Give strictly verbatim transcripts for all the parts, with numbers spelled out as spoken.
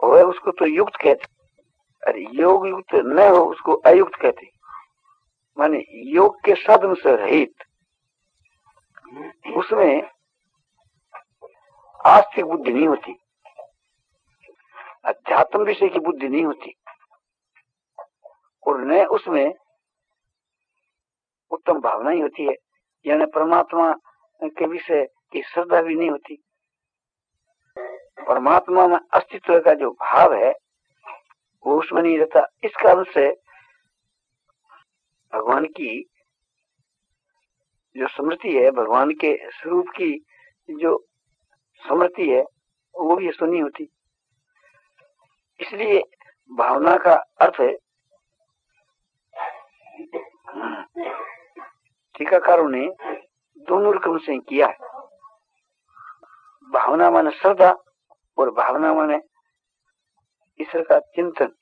हो उसको तो युक्त कहते, अरे योग युक्त न हो उसको अयुक्त कहते। माने योग के साधन से रहित, उसमें आस्तिक बुद्धि नहीं होती, अध्यात्म विषय की बुद्धि नहीं होती, और न उसमें उत्तम भावना ही होती है, यानी परमात्मा के विषय की श्रद्धा भी नहीं होती। परमात्मा में अस्तित्व का जो भाव है वो उसमें नहीं रहता। इस कारण से भगवान की जो स्मृति है, भगवान के स्वरूप की जो स्मृति है वो भी सुनी होती। इसलिए भावना का अर्थ है, टीकाकारों ने दोनों रकम से किया है। भावना माने श्रद्धा और भावना माने ईश्वर का चिंतन।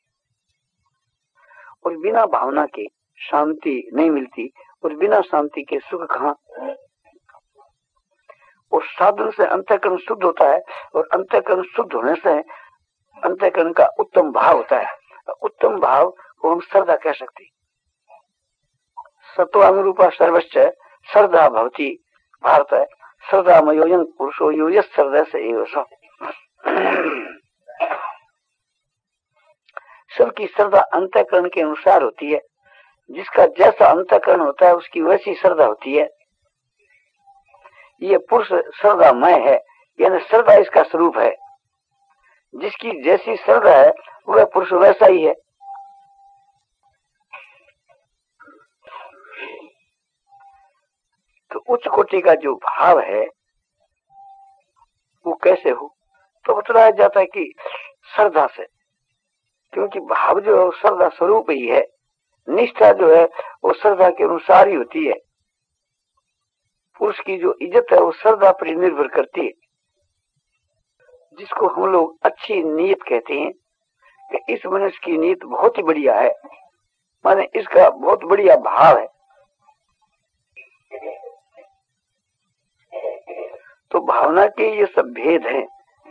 और बिना भावना के शांति नहीं मिलती, और बिना शांति के सुख कहाँ। और साधन से अंतःकरण शुद्ध होता है, और अंतःकरण शुद्ध होने से अंतःकरण का उत्तम भाव होता है। उत्तम भाव को हम श्रद्धा कह सकते। सत्वानुरूपा सर्वश्च श्रद्धा भवति भारत है। श्रद्धा मयोयं पुरुषो यो यस् श्रद्धा से एव सः। सबकी श्रद्धा अंतःकरण के अनुसार होती है। जिसका जैसा अंतःकरण होता है उसकी वैसी श्रद्धा होती है। ये पुरुष श्रद्धामय है, यानी श्रद्धा इसका स्वरूप है। जिसकी जैसी श्रद्धा है वह पुरुष वैसा ही है। तो उच्च कोटि का जो भाव है वो कैसे हो, तो बताया जाता है कि श्रद्धा से। क्योंकि भाव जो है श्रद्धा स्वरूप ही है। निष्ठा जो है वो श्रद्धा के अनुसार ही होती है। पुरुष की जो इज्जत है वो श्रद्धा पर निर्भर करती है। जिसको हम लोग अच्छी नीयत कहते हैं कि इस मनुष्य की नीयत बहुत ही बढ़िया है, माने इसका बहुत बढ़िया भाव है। तो भावना के ये सब भेद हैं,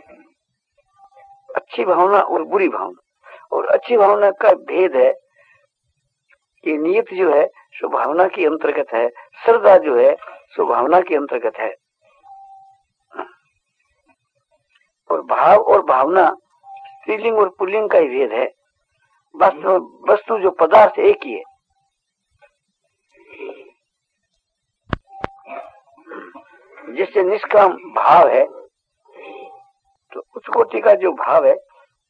अच्छी भावना और बुरी भावना। और अच्छी भावना का भेद है कि नियत जो है सो भावना के अंतर्गत है, श्रद्धा जो है सो भावना के अंतर्गत है। और भाव और भावना स्त्रीलिंग और पुल्लिंग का ही भेद है। वस्तु वस्तु जो पदार्थ एक ही है। जिससे निष्काम भाव है, तो उच्च कोटि का जो भाव है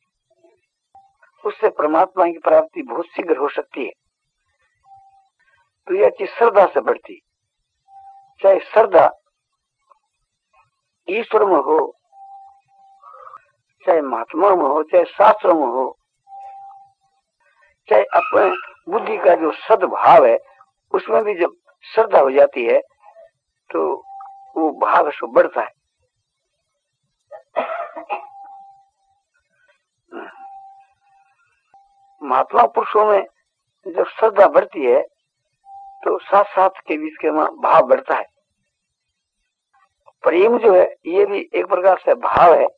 उससे परमात्मा की प्राप्ति बहुत शीघ्र हो सकती है। तो यह चीज श्रद्धा से बढ़ती। चाहे श्रद्धा ईश्वर में हो, चाहे महात्मा में हो, चाहे शास्त्रों में हो, चाहे अपने बुद्धि का जो सद्भाव है उसमें भी जब श्रद्धा हो जाती है तो वो भाव से बढ़ता है। महात्मा पुरुषों में जब श्रद्धा बढ़ती है तो साथ साथ के बीच के भाव बढ़ता है। प्रेम जो है ये भी एक प्रकार से भाव है।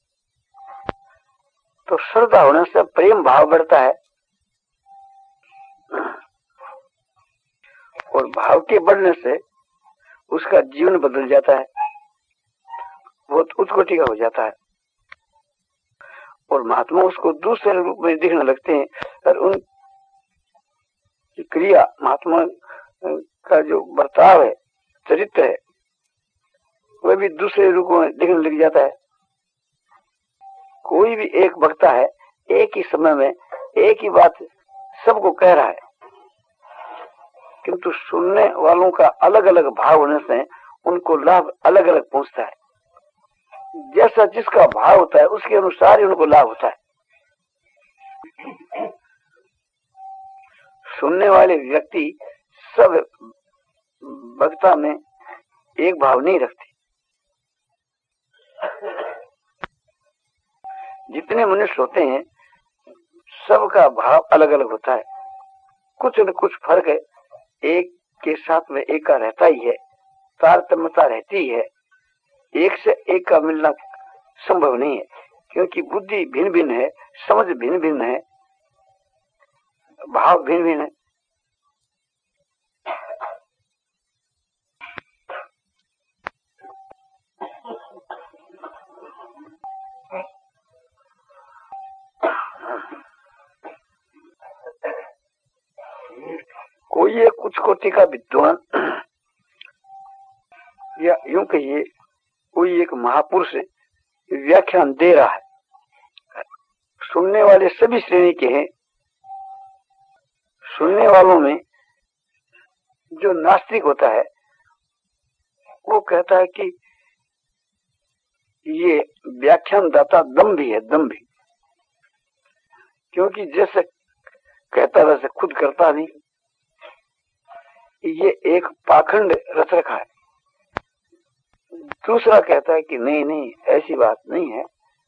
तो श्रद्धा होने से प्रेम भाव बढ़ता है, और भाव के बढ़ने से उसका जीवन बदल जाता है, बहुत उच्च कोटि का हो जाता है। और महात्मा उसको दूसरे रूप में दिखने लगते हैं, और उन क्रिया महात्मा का जो बर्ताव है, चरित्र है, वह भी दूसरे रूप में दिखने लग जाता है। कोई भी एक वक्ता है, एक ही समय में एक ही बात सबको कह रहा है, किंतु सुनने वालों का अलग अलग भाव होने से उनको लाभ अलग अलग पहुंचता है। जैसा जिसका भाव होता है उसके अनुसार ही उनको लाभ होता है। सुनने वाले व्यक्ति सब वक्ता में एक भाव नहीं रखते। जितने मनुष्य होते हैं सबका भाव अलग अलग होता है। कुछ न कुछ फर्क है, एक के साथ में एक का रहता ही है, तारतम्यता रहती है। एक से एक का मिलना संभव नहीं है, क्योंकि बुद्धि भिन्न भिन्न है, समझ भिन्न भिन्न है, भाव भिन्न भिन्न है। कोई एक कुछ कोटि का विद्वान या यूं कहिए कोई एक महापुरुष व्याख्यान दे रहा है, सुनने वाले सभी श्रेणी के हैं। सुनने वालों में जो नास्तिक होता है वो कहता है कि ये व्याख्यान दाता दम्भी है, दम्भी, क्योंकि जैसे कहता वैसे खुद करता नहीं, ये एक पाखंड रच रखा है। दूसरा कहता है कि नहीं नहीं ऐसी बात नहीं है,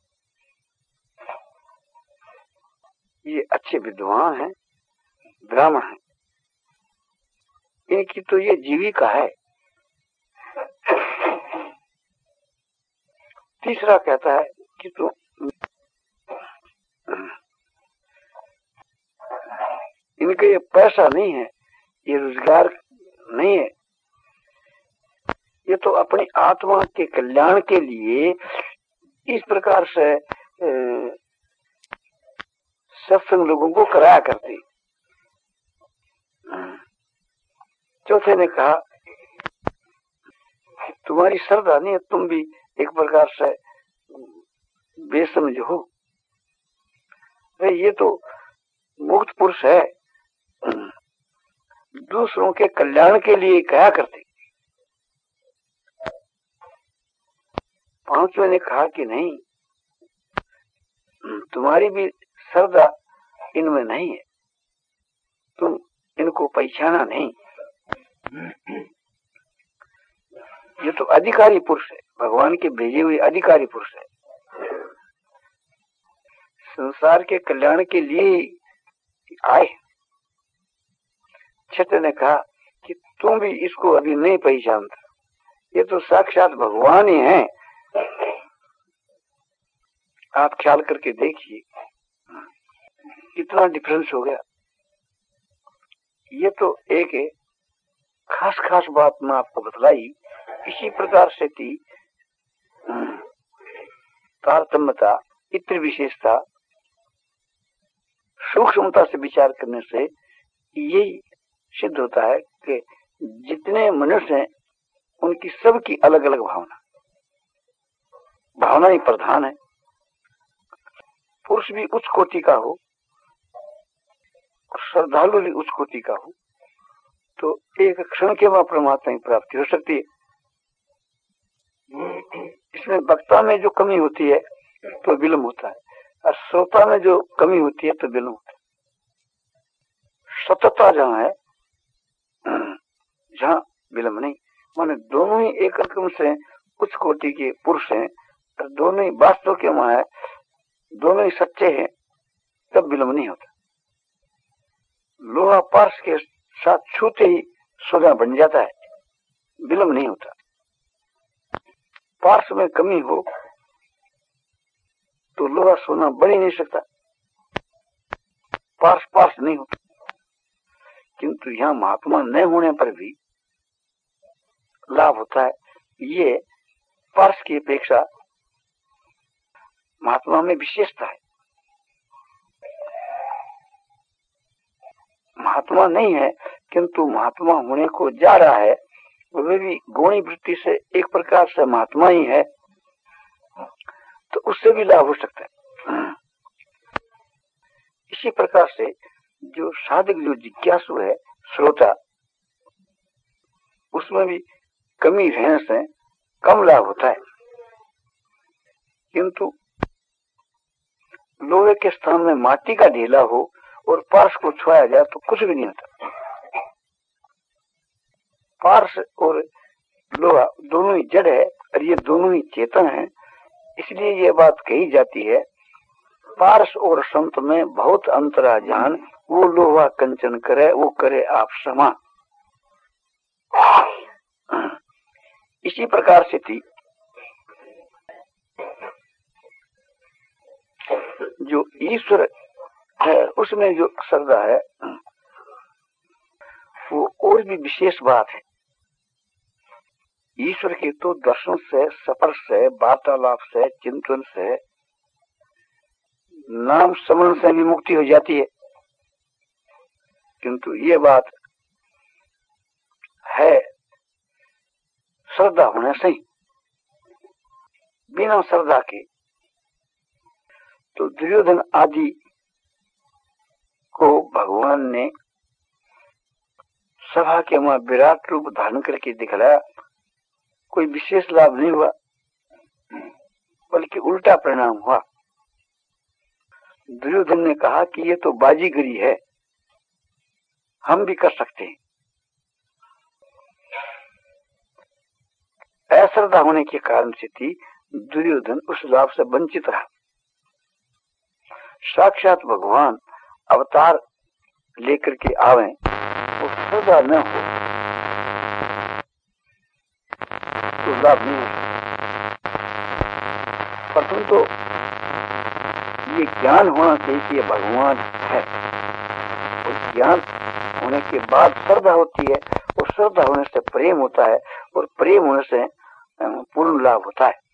ये अच्छे विद्वान हैं, ब्राह्मण हैं, इनकी तो ये जीविका है। तीसरा कहता है कि तो इनका ये पैसा नहीं है, ये रोजगार नहीं है, ये तो अपनी आत्मा के कल्याण के लिए इस प्रकार से सत्संग लोगों को कराया करती। चौथे ने कहा कि तुम्हारी श्रद्धा नहीं है, तुम भी एक प्रकार से बेसमझ हो। ये तो मुक्त पुरुष है, दूसरों के कल्याण के लिए कहा करते। पांचवें ने कहा कि नहीं, तुम्हारी भी श्रद्धा इनमें नहीं है, तुम इनको पहचाना नहीं। ये तो अधिकारी पुरुष है, भगवान के भेजे हुए अधिकारी पुरुष है, संसार के कल्याण के लिए आए। छठे ने कहा कि तुम भी इसको अभी नहीं पहचानता, ये तो साक्षात भगवान ही है, आप ख्याल करके देखिए कितना डिफरेंस हो गया। ये तो एक है, खास खास बात मैं आपको बतलाई। इसी प्रकार से थी तारतम्यता, इत्र विशेषता, सूक्ष्मता से विचार करने से यही सिद्ध होता है कि जितने मनुष्य हैं उनकी सबकी अलग अलग भावना, भावना ही प्रधान है। पुरुष भी उच्च कोटि का हो और श्रद्धालु भी उच्च कोटि का हो तो एक क्षण के बाद परमात्मा की प्राप्ति हो सकती है। इसमें वक्ता में जो कमी होती है तो विलंब होता है, और श्रोता में जो कमी होती है तो विलंब होता है। सतता जहाँ है जहाँ विलंब नहीं, माने दोनों ही एक रकम से उच्च कोटि के पुरुष हैं, और दोनों ही वास्तव के वहां है, दोनों ही सच्चे हैं, तब विलंब नहीं होता। लोहा पार्श के साथ छूते ही सोना बन जाता है, विलंब नहीं होता। पार्श में कमी हो तो लोहा सोना बन ही नहीं सकता, पार्श पार्श नहीं होता। किंतु यहाँ महात्मा न होने पर भी लाभ होता है। ये पार्श की अपेक्षा महात्मा में विशेषता है। महात्मा नहीं है किंतु महात्मा होने को जा रहा है, वह भी गौणी वृत्ति से एक प्रकार से महात्मा ही है, तो उससे भी लाभ हो सकता है। इसी प्रकार से जो साधक, जो जिज्ञासु है, श्रोता, उसमें भी कमी रहने से कम लाभ होता है। किंतु लोहे के स्थान में माटी का ढेला हो और पार्श को छुआया जाए तो कुछ भी नहीं होता। पार्श और लोहा दोनों ही जड़ है और ये दोनों ही चेतन है। इसलिए ये बात कही जाती है, पार्श और संत में बहुत अंतर आ जान, वो लोहा कंचन करे वो करे आप समान। इसी प्रकार से थी जो ईश्वर है उसमें जो श्रद्धा है वो और भी विशेष बात है। ईश्वर के तो दर्शन से, स्पर्श से, वार्तालाप से, चिंतन से, नाम स्मरण से भी मुक्ति हो जाती है, किंतु ये बात है श्रद्धा होने से ही। बिना श्रद्धा के तो दुर्योधन आदि को भगवान ने सभा के वहां विराट रूप धारण करके दिखलाया, कोई विशेष लाभ नहीं हुआ, बल्कि उल्टा परिणाम हुआ। दुर्योधन ने कहा कि ये तो बाजीगरी है, हम भी कर सकते हैं। अश्रद्धा होने के कारण से थी दुर्योधन उस लाभ से वंचित रहा। साक्षात भगवान अवतार लेकर के आवे, वो श्रद्धा न हो तो लाभ नहीं हो सकता। प्रथम तो ये ज्ञान होना चाहिए कि ये भगवान है, और ज्ञान होने के बाद श्रद्धा होती है, और श्रद्धा होने से प्रेम होता है, और प्रेम होने से पूर्ण लाभ होता है।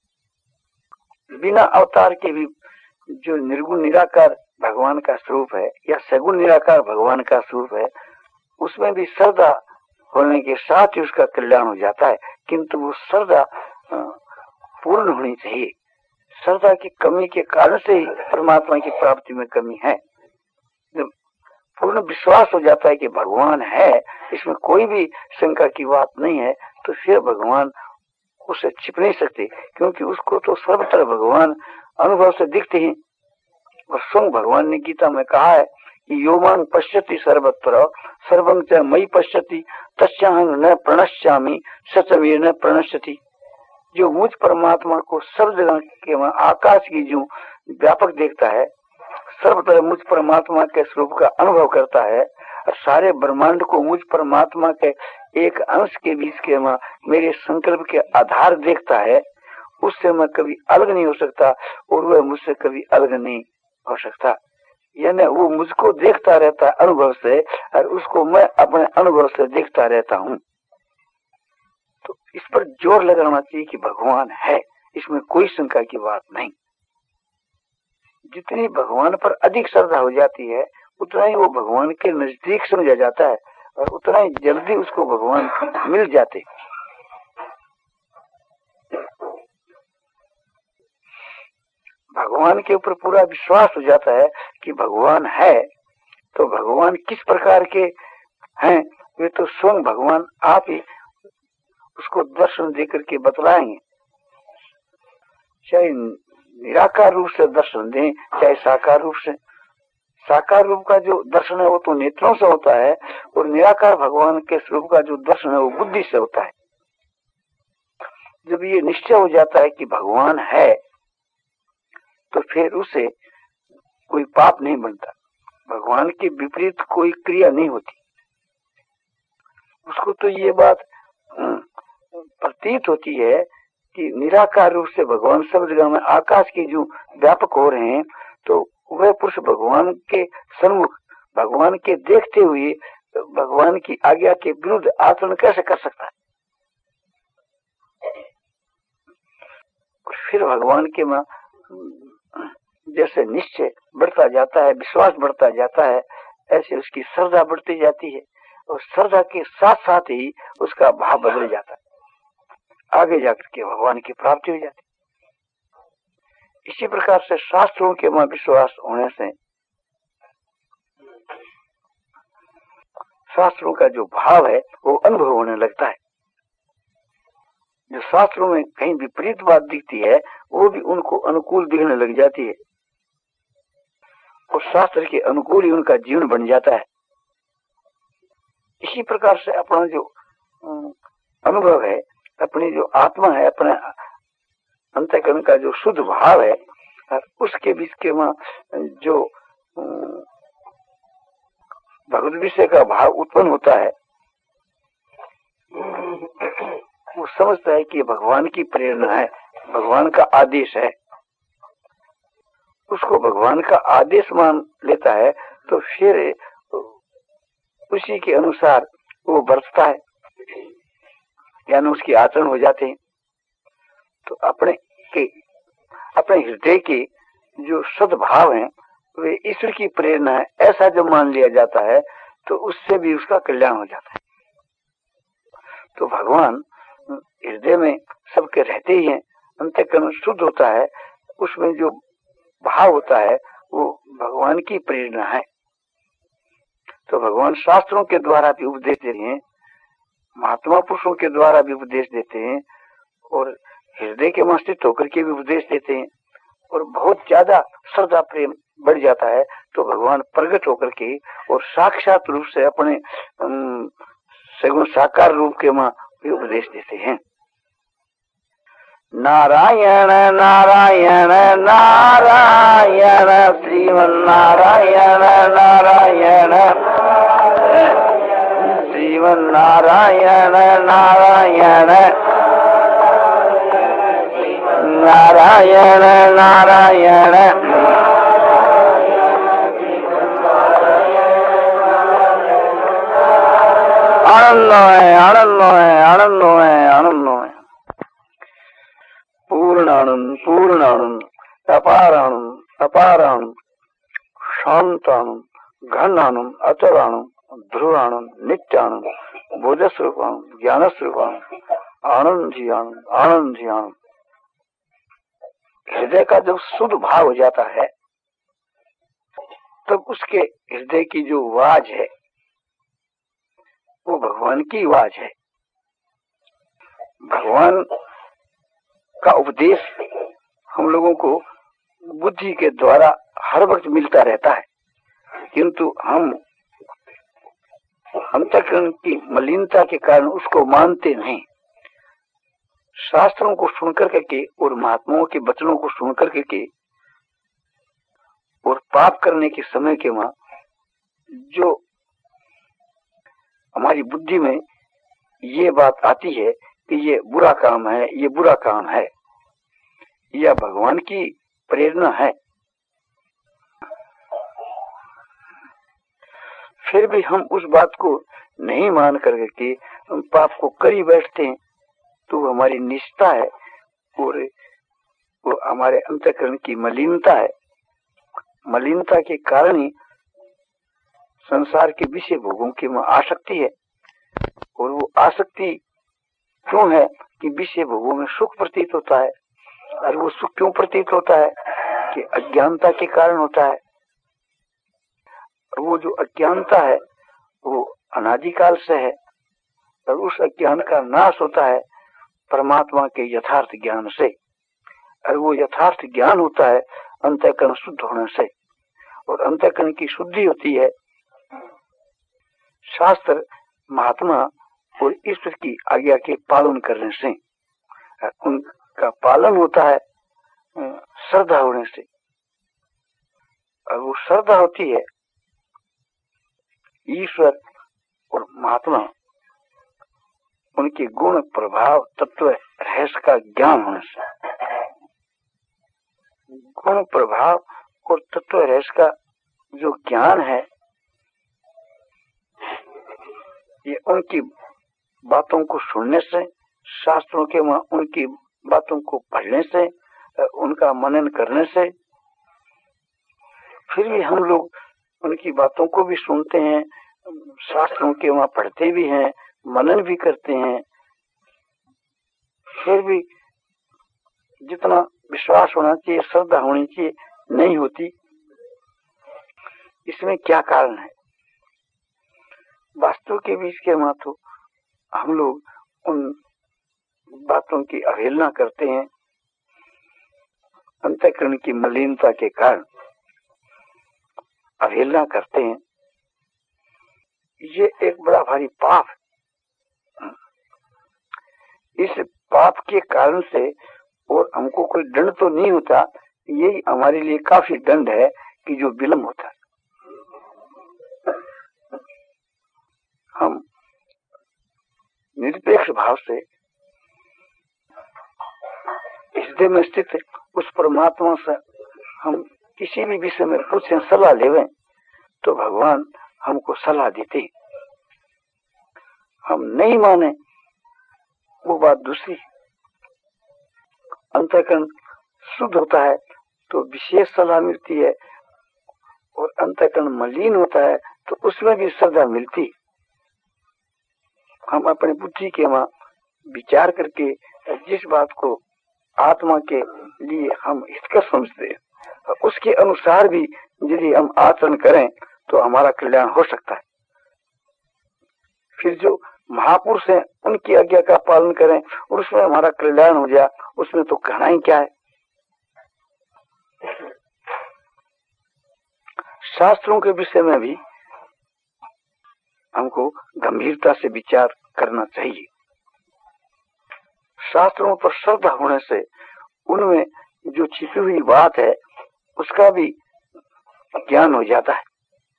बिना अवतार के भी जो निर्गुण निराकार भगवान का स्वरूप है या सगुण निराकार भगवान का स्वरूप है, उसमें भी श्रद्धा होने के साथ ही उसका कल्याण हो जाता है, किंतु वो श्रद्धा पूर्ण होनी चाहिए। श्रद्धा की कमी के कारण से ही परमात्मा की प्राप्ति में कमी है। जब पूर्ण विश्वास हो जाता है कि भगवान है, इसमें कोई भी शंका की बात नहीं है, तो फिर भगवान उसे छिप नहीं सकते, क्योंकि उसको तो सर्वत्र भगवान अनुभव से दिखते हैं। और स्वयं भगवान ने गीता में कहा है कि यो मां पश्यति सर्वत्र सर्वं च मयि पश्यति तस्याहं न प्रणश्यामि स च मे न प्रणश्यति। जो मुझ परमात्मा को सब जगह के वहां आकाश की जो व्यापक देखता है, सर्वत्र मुझ परमात्मा के स्वरूप का अनुभव करता है, और सारे ब्रह्मांड को मुझ परमात्मा के एक अंश के बीच के वहां मेरे संकल्प के आधार देखता है, उससे मैं कभी अलग नहीं हो सकता, और वह मुझसे कभी अलग नहीं हो सकता। यानी वो मुझको देखता रहता है अनुभव से, और उसको मैं अपने अनुभव से देखता रहता हूँ। तो इस पर जोर लगाना चाहिए कि भगवान है, इसमें कोई शंका की बात नहीं। जितनी भगवान पर अधिक श्रद्धा हो जाती है, उतना ही वो भगवान के नजदीक समझा जाता है, और उतना ही जल्दी उसको भगवान मिल जाते। भगवान के ऊपर पूरा विश्वास हो जाता है कि भगवान है, तो भगवान किस प्रकार के हैं वे तो स्वयं भगवान आप ही उसको दर्शन देकर के बतलाएंगे। चाहे निराकार रूप से दर्शन दें, चाहे साकार रूप से। साकार रूप का जो दर्शन है वो तो नेत्रों से होता है, और निराकार भगवान के स्वरूप का जो दर्शन है वो बुद्धि से होता है। जब ये निश्चय हो जाता है कि भगवान है, तो फिर उसे कोई पाप नहीं बनता, भगवान के विपरीत कोई क्रिया नहीं होती। उसको तो ये बात प्रतीत होती है कि निराकार रूप से भगवान सब जगह में आकाश की जो व्यापक हो रहे हैं, तो वह पुरुष भगवान के सन्मुख, भगवान के देखते हुए भगवान की आज्ञा के विरुद्ध आचरण कैसे कर सकता है। फिर भगवान के में जैसे निश्चय बढ़ता जाता है, विश्वास बढ़ता जाता है, ऐसे उसकी श्रद्धा बढ़ती जाती है, और श्रद्धा के साथ साथ ही उसका भाव बदल जाता है, आगे जाकर के भगवान की प्राप्ति हो जाती है। इसी प्रकार से शास्त्रों के में विश्वास होने से शास्त्रों का जो भाव है वो अनुभव होने लगता है। जो शास्त्रों में कहीं विपरीत बात दिखती है, वो भी उनको अनुकूल दिखने लग जाती है, और शास्त्र के अनुकूल ही उनका जीवन बन जाता है। इसी प्रकार से अपना जो अनुभव है, अपनी जो आत्मा है, अपने अंतःकरण का जो शुद्ध भाव है, उसके बीच के वहां जो भगवत विषय का भाव उत्पन्न होता है, वो समझता है कि भगवान की प्रेरणा है, भगवान का आदेश है, उसको भगवान का आदेश मान लेता है तो फिर उसी के अनुसार वो बरतता है, यानी उसके आचरण हो जाते हैं। तो अपने के अपने हृदय के जो सद्भाव हैं वे ईश्वर की प्रेरणा है, ऐसा जब मान लिया जाता है तो उससे भी उसका कल्याण हो जाता है। तो भगवान हृदय में सबके रहते ही हैं, अंतःकरण शुद्ध होता है, उसमें जो भाव होता है वो भगवान की प्रेरणा है। तो भगवान शास्त्रों के द्वारा भी उपदेश देते हैं, महात्मा पुरुषों के द्वारा भी उपदेश देते हैं, और हृदय के में स्थित होकर के भी उपदेश देते हैं। और बहुत ज्यादा श्रद्धा प्रेम बढ़ जाता है तो भगवान प्रकट होकर के और साक्षात रूप से अपने सगुण साकार रूप के मां भी उपदेश देते हैं। नारायण नारायण नारायण श्रीमन नारायण नारायण श्रीमन नारायण नारायण नारायण नारायण आनंद है आनंद है आनंद है आनंद है पूर्णानंद पूर्णानंद अपारानंद अपारानंद शांतानंद घनानंद अचरानंद ध्रुवानंद नित्यानंद बोधस्वरूपानंद ज्ञानस्वरूपानंद आनंद ही आनंद आनंद ही आनंद। हृदय का जब शुद्ध भाव हो जाता है तब उसके हृदय की जो आवाज है वो भगवान की आवाज है। भगवान का उपदेश हम लोगों को बुद्धि के द्वारा हर वक्त मिलता रहता है, किंतु हम अंतःकरण की मलिनता के कारण उसको मानते नहीं। शास्त्रों को सुनकर करके और महात्माओं के वचनों को सुनकर करके और पाप करने के समय के वहां जो हमारी बुद्धि में ये बात आती है कि ये बुरा काम है, ये बुरा काम है, यह भगवान की प्रेरणा है, फिर भी हम उस बात को नहीं मान करके हम पाप को कर ही बैठते हैं, तो हमारी निष्ठा है और वो हमारे अंतःकरण की मलिनता है। मलिनता के कारण ही संसार के विषय भोगों की आसक्ति है। और वो आसक्ति क्यों है कि विषय भोगों में सुख प्रतीत होता है, और वो सुख क्यों प्रतीत होता है कि अज्ञानता के कारण होता है। और वो जो अज्ञानता है वो अनादिकाल से है, और उस अज्ञान का नाश होता है परमात्मा के यथार्थ ज्ञान से, और वो यथार्थ ज्ञान होता है अंतःकरण शुद्ध होने से, और अंतःकरण की शुद्धि होती है शास्त्र महात्मा और ईश्वर की आज्ञा के पालन करने से। उनका पालन होता है श्रद्धा होने से, और वो श्रद्धा होती है ईश्वर और महात्मा उनके गुण प्रभाव तत्व रहस्य का ज्ञान होने से। गुण प्रभाव और तत्व रहस्य का जो ज्ञान है ये उनकी बातों को सुनने से, शास्त्रों के उनकी बातों को पढ़ने से, उनका मनन करने से। फिर भी हम लोग उनकी बातों को भी सुनते हैं, शास्त्रों के वहां पढ़ते भी हैं, मनन भी करते हैं, फिर भी जितना विश्वास होना चाहिए, श्रद्धा होनी चाहिए, नहीं होती। इसमें क्या कारण है? वास्तव के बीच के वहां तो हम लोग उन बातों की अवहेलना करते हैं, अंतःकरण की मलिनता के कारण अवहेलना करते हैं। ये एक बड़ा भारी पाप है। इस पाप के कारण से और हमको कोई दंड तो नहीं होता, यही हमारे लिए काफी दंड है कि जो विलंब होता है। हम निरपेक्ष भाव से हृदय में स्थित उस परमात्मा से हम किसी भी विषय में पूछे सलाह लेवे तो भगवान हमको सलाह देते। हम नहीं माने वो बात दूसरी। अंतःकरण शुद्ध होता है तो विशेष सलाह मिलती है, और अंतःकरण मलिन होता है तो उसमें भी श्रद्धा मिलती। हम अपनी बुद्धि के वहां विचार करके जिस बात को आत्मा के लिए हम हितकर समझते हैं उसके अनुसार भी यदि हम आचरण करें तो हमारा कल्याण हो सकता है। फिर जो महापुरुष हैं उनकी आज्ञा का पालन करें और उसमें हमारा कल्याण हो जाए, उसमें तो कहना ही क्या है। शास्त्रों के विषय में भी हमको गंभीरता से विचार करना चाहिए। शास्त्रों पर श्रद्धा होने से उनमें जो छिपी हुई बात है उसका भी ज्ञान हो जाता है,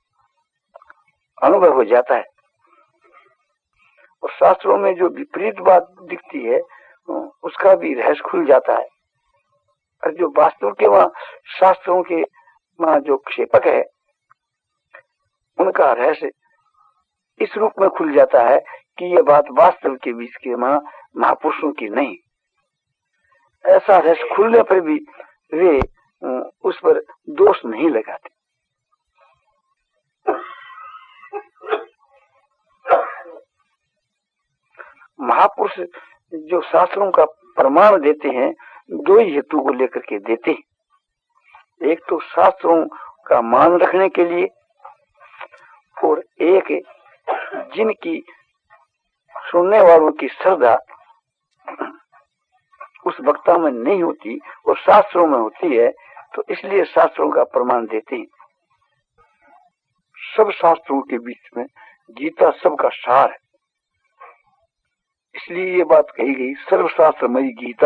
अनुभव हो जाता है। और शास्त्रों में जो विपरीत बात दिखती है उसका भी रहस्य खुल जाता है। और जो वास्तव के वहां शास्त्रों के वहां जो क्षेपक है उनका रहस्य इस रूप में खुल जाता है कि यह बात वास्तव के बीच के वहां महापुरुषों की नहीं। ऐसा रहस्य खुलने पर भी वे उस पर दोष नहीं लगाते। महापुरुष जो शास्त्रों का प्रमाण देते हैं दो ही हेतु को लेकर के देते हैं। एक तो शास्त्रों का मान रखने के लिए, और एक जिनकी सुनने वालों की श्रद्धा उस वक्ता में नहीं होती और शास्त्रों में होती है, तो इसलिए शास्त्रों का प्रमाण देते हैं। सब शास्त्रों के बीच में गीता सबका सार है, इसलिए ये बात कही गई सर्वशास्त्रमयी गीता,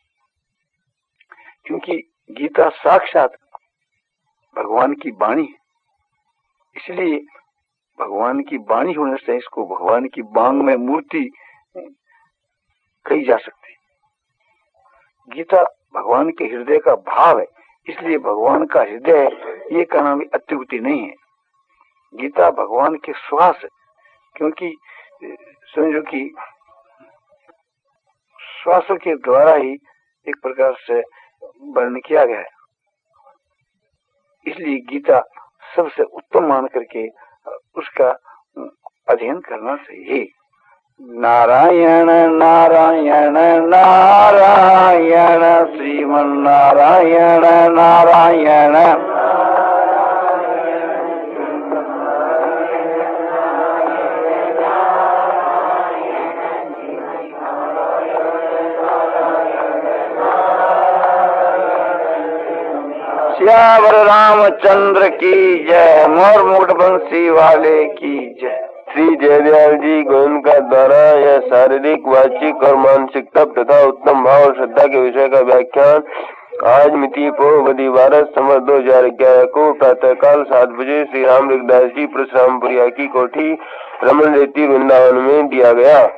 क्योंकि गीता साक्षात भगवान की वाणी है। इसलिए भगवान की वाणी होने से इसको भगवान की बांग में मूर्ति कही जा सकती है। गीता भगवान के हृदय का भाव है, इसलिए भगवान का हृदय है ये कहना भी अत्युक्ति नहीं है। गीता भगवान के श्वास है, क्योंकि समझो कि श्वास के द्वारा ही एक प्रकार से वर्णन किया गया है। इसलिए गीता सबसे उत्तम मान करके उसका अध्ययन करना चाहिए। नारायण नारायण नारायण श्रीमन नारायण नारायण। श्यावर रामचंद्र की जय, मोर मुकुट बंसी वाले की जय। श्री जयदयाल जी गोयनका द्वारा यह शारीरिक, वाचिक और मानसिक तप तथा उत्तम भाव और श्रद्धा के विषय का व्याख्यान आज मिति पोहबदी बारह सितंबर दो हजार ग्यारह को प्रातःकाल सात बजे श्री राम लिखदास जी परशुरामपुरिया की कोठी रमन रेती वृंदावन में दिया गया।